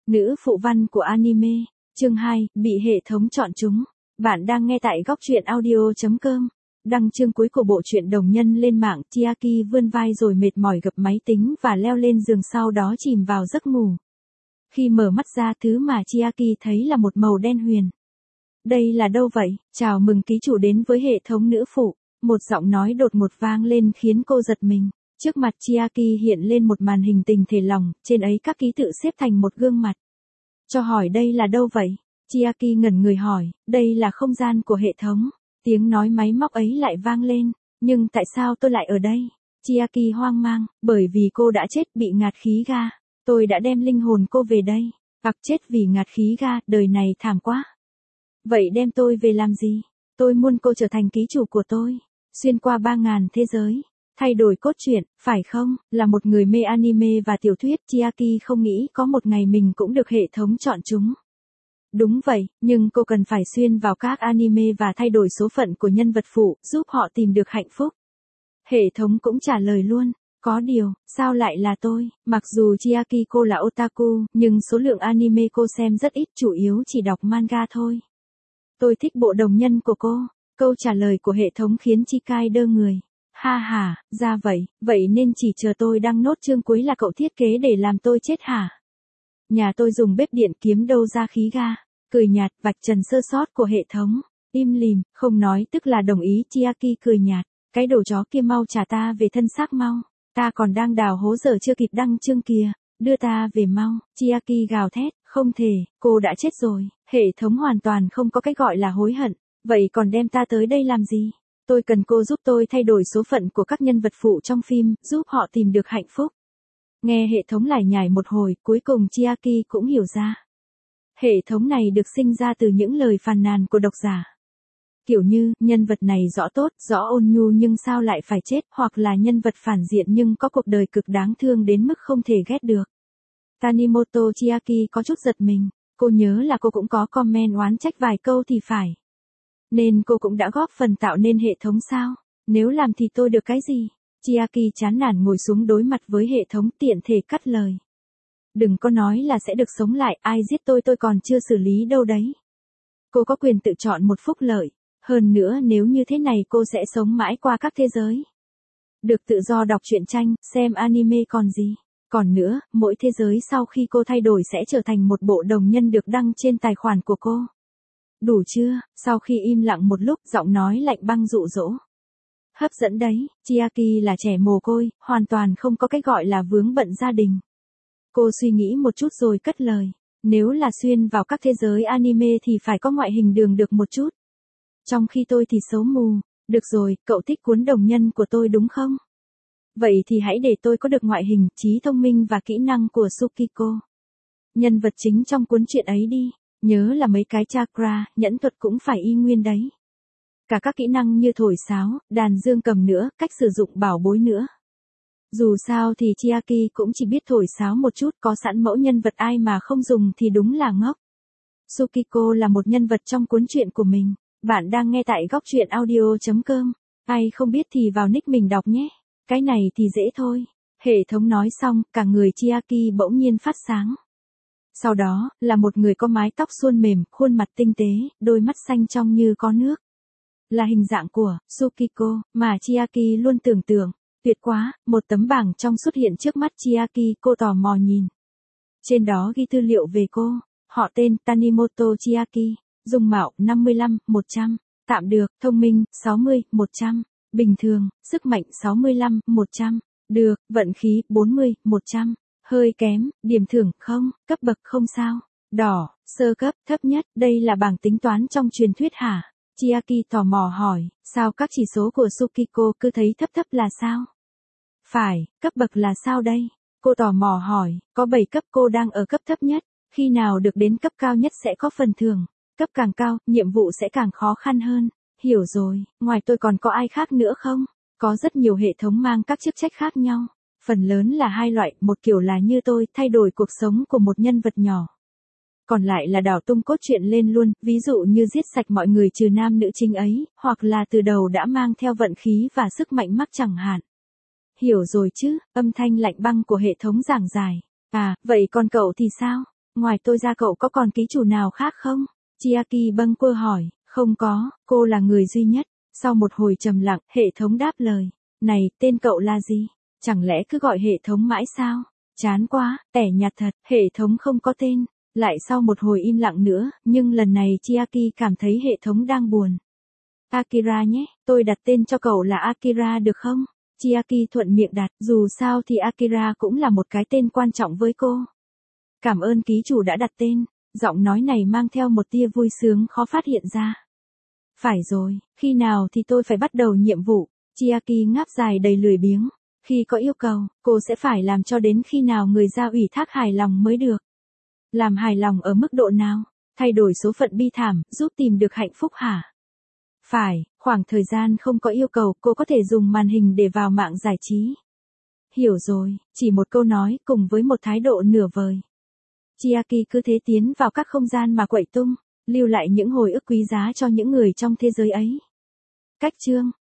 Nữ phụ văn của anime, chương 2, bị hệ thống chọn chúng. Bạn đang nghe tại góc truyện audio.com. Đăng chương cuối của bộ truyện đồng nhân lên mạng, Chiaki vươn vai rồi mệt mỏi gập máy tính và leo lên giường, sau đó chìm vào giấc ngủ. Khi mở mắt ra, thứ mà Chiaki thấy là một màu đen huyền. Đây là đâu vậy? Chào mừng ký chủ đến với hệ thống nữ phụ. Một giọng nói đột ngột vang lên khiến cô giật mình. Trước mặt Chiaki hiện lên một màn hình tình thể lòng, trên ấy các ký tự xếp thành một gương mặt. Cho hỏi đây là đâu vậy? Chiaki ngẩn người hỏi, đây là không gian của hệ thống. Tiếng nói máy móc ấy lại vang lên, nhưng tại sao tôi lại ở đây? Chiaki hoang mang, bởi vì cô đã chết bị ngạt khí ga. Tôi đã đem linh hồn cô về đây. Ặc, chết vì ngạt khí ga, đời này thảm quá. Vậy đem tôi về làm gì? Tôi muốn cô trở thành ký chủ của tôi. Xuyên qua 3.000 thế giới. Thay đổi cốt truyện, phải không? Là một người mê anime và tiểu thuyết, Chiaki không nghĩ có một ngày mình cũng được hệ thống chọn chúng. Đúng vậy, nhưng cô cần phải xuyên vào các anime và thay đổi số phận của nhân vật phụ, giúp họ tìm được hạnh phúc. Hệ thống cũng trả lời luôn. Có điều, sao lại là tôi? Mặc dù Chiaki cô là otaku, nhưng số lượng anime cô xem rất ít, chủ yếu chỉ đọc manga thôi. Tôi thích bộ đồng nhân của cô. Câu trả lời của hệ thống khiến Chikai đơ người. Ha ha, ra vậy nên chỉ chờ tôi đăng nốt chương cuối là cậu thiết kế để làm tôi chết hả? Nhà tôi dùng bếp điện, kiếm đâu ra khí ga. Cười nhạt, vạch trần sơ sót của hệ thống. Im lìm, không nói tức là đồng ý. Chiaki cười nhạt. Cái đồ chó kia, mau trả ta về thân xác mau. Ta còn đang đào hố giờ chưa kịp đăng chương kìa. Đưa ta về mau. Chiaki gào thét, không thể, cô đã chết rồi. Hệ thống hoàn toàn không có cái gọi là hối hận. Vậy còn đem ta tới đây làm gì? Tôi cần cô giúp tôi thay đổi số phận của các nhân vật phụ trong phim, giúp họ tìm được hạnh phúc. Nghe hệ thống lải nhải một hồi, cuối cùng Chiaki cũng hiểu ra. Hệ thống này được sinh ra từ những lời phàn nàn của độc giả. Kiểu như, nhân vật này rõ tốt, rõ ôn nhu nhưng sao lại phải chết, hoặc là nhân vật phản diện nhưng có cuộc đời cực đáng thương đến mức không thể ghét được. Tanimoto Chiaki có chút giật mình, cô nhớ là cô cũng có comment oán trách vài câu thì phải. Nên cô cũng đã góp phần tạo nên hệ thống sao? Nếu làm thì tôi được cái gì? Chiaki chán nản ngồi xuống đối mặt với hệ thống, tiện thể cắt lời. Đừng có nói là sẽ được sống lại, ai giết tôi còn chưa xử lý đâu đấy. Cô có quyền tự chọn một phúc lợi. Hơn nữa nếu như thế này cô sẽ sống mãi qua các thế giới. Được tự do đọc truyện tranh, xem anime còn gì. Còn nữa, mỗi thế giới sau khi cô thay đổi sẽ trở thành một bộ đồng nhân được đăng trên tài khoản của cô. Đủ chưa? Sau khi im lặng một lúc, giọng nói lạnh băng dụ dỗ. Hấp dẫn đấy, Chiaki là trẻ mồ côi, hoàn toàn không có cái gọi là vướng bận gia đình. Cô suy nghĩ một chút rồi cất lời. Nếu là xuyên vào các thế giới anime thì phải có ngoại hình đường được một chút. Trong khi tôi thì xấu mù. Được rồi, cậu thích cuốn đồng nhân của tôi đúng không? Vậy thì hãy để tôi có được ngoại hình, trí thông minh và kỹ năng của Tsukiko. Nhân vật chính trong cuốn truyện ấy đi. Nhớ là mấy cái chakra, nhẫn thuật cũng phải y nguyên đấy. Cả các kỹ năng như thổi sáo, đàn dương cầm nữa, cách sử dụng bảo bối nữa. Dù sao thì Chiaki cũng chỉ biết thổi sáo một chút, có sẵn mẫu nhân vật ai mà không dùng thì đúng là ngốc. Tsukiko là một nhân vật trong cuốn truyện của mình. Bạn đang nghe tại góc truyện audio.com. Ai không biết thì vào nick mình đọc nhé. Cái này thì dễ thôi. Hệ thống nói xong, cả người Chiaki bỗng nhiên phát sáng. Sau đó, là một người có mái tóc suôn mềm, khuôn mặt tinh tế, đôi mắt xanh trong như có nước. Là hình dạng của Tsukiko mà Chiaki luôn tưởng tượng. Tuyệt quá, một tấm bảng trong xuất hiện trước mắt Chiaki, cô tò mò nhìn. Trên đó ghi tư liệu về cô. Họ tên Tanimoto Chiaki. Dung mạo 55, 100. Tạm được, thông minh 60, 100. Bình thường, sức mạnh 65, 100. Được, vận khí 40, 100. Hơi kém, điểm thưởng không, cấp bậc không sao. Đỏ, sơ cấp, thấp nhất, đây là bảng tính toán trong truyền thuyết hả? Chiaki tò mò hỏi, sao các chỉ số của Tsukiko cứ thấy thấp thấp là sao? Phải, cấp bậc là sao đây? Cô tò mò hỏi, có 7 cấp, cô đang ở cấp thấp nhất. Khi nào được đến cấp cao nhất sẽ có phần thưởng. Cấp càng cao, nhiệm vụ sẽ càng khó khăn hơn. Hiểu rồi, ngoài tôi còn có ai khác nữa không? Có rất nhiều hệ thống mang các chức trách khác nhau. Phần lớn là hai loại, một kiểu là như tôi, thay đổi cuộc sống của một nhân vật nhỏ. Còn lại là đảo tung cốt truyện lên luôn, ví dụ như giết sạch mọi người trừ nam nữ chính ấy, hoặc là từ đầu đã mang theo vận khí và sức mạnh mắc chẳng hạn. Hiểu rồi chứ, âm thanh lạnh băng của hệ thống giảng giải. À, vậy còn cậu thì sao? Ngoài tôi ra cậu có còn ký chủ nào khác không? Chiaki bâng quơ hỏi. Không có, cô là người duy nhất. Sau một hồi trầm lặng, hệ thống đáp lời. Này, tên cậu là gì? Chẳng lẽ cứ gọi hệ thống mãi sao? Chán quá, tẻ nhạt thật, hệ thống không có tên. Lại sau một hồi im lặng nữa, nhưng lần này Chiaki cảm thấy hệ thống đang buồn. Akira nhé, tôi đặt tên cho cậu là Akira được không? Chiaki thuận miệng đặt, dù sao thì Akira cũng là một cái tên quan trọng với cô. Cảm ơn ký chủ đã đặt tên, giọng nói này mang theo một tia vui sướng khó phát hiện ra. Phải rồi, khi nào thì tôi phải bắt đầu nhiệm vụ? Chiaki ngáp dài đầy lười biếng. Khi có yêu cầu, cô sẽ phải làm cho đến khi nào người ra ủy thác hài lòng mới được. Làm hài lòng ở mức độ nào? Thay đổi số phận bi thảm, giúp tìm được hạnh phúc hả? Phải, khoảng thời gian không có yêu cầu, cô có thể dùng màn hình để vào mạng giải trí. Hiểu rồi, chỉ một câu nói cùng với một thái độ nửa vời. Chiaki cứ thế tiến vào các không gian mà quậy tung, lưu lại những hồi ức quý giá cho những người trong thế giới ấy. Cách chương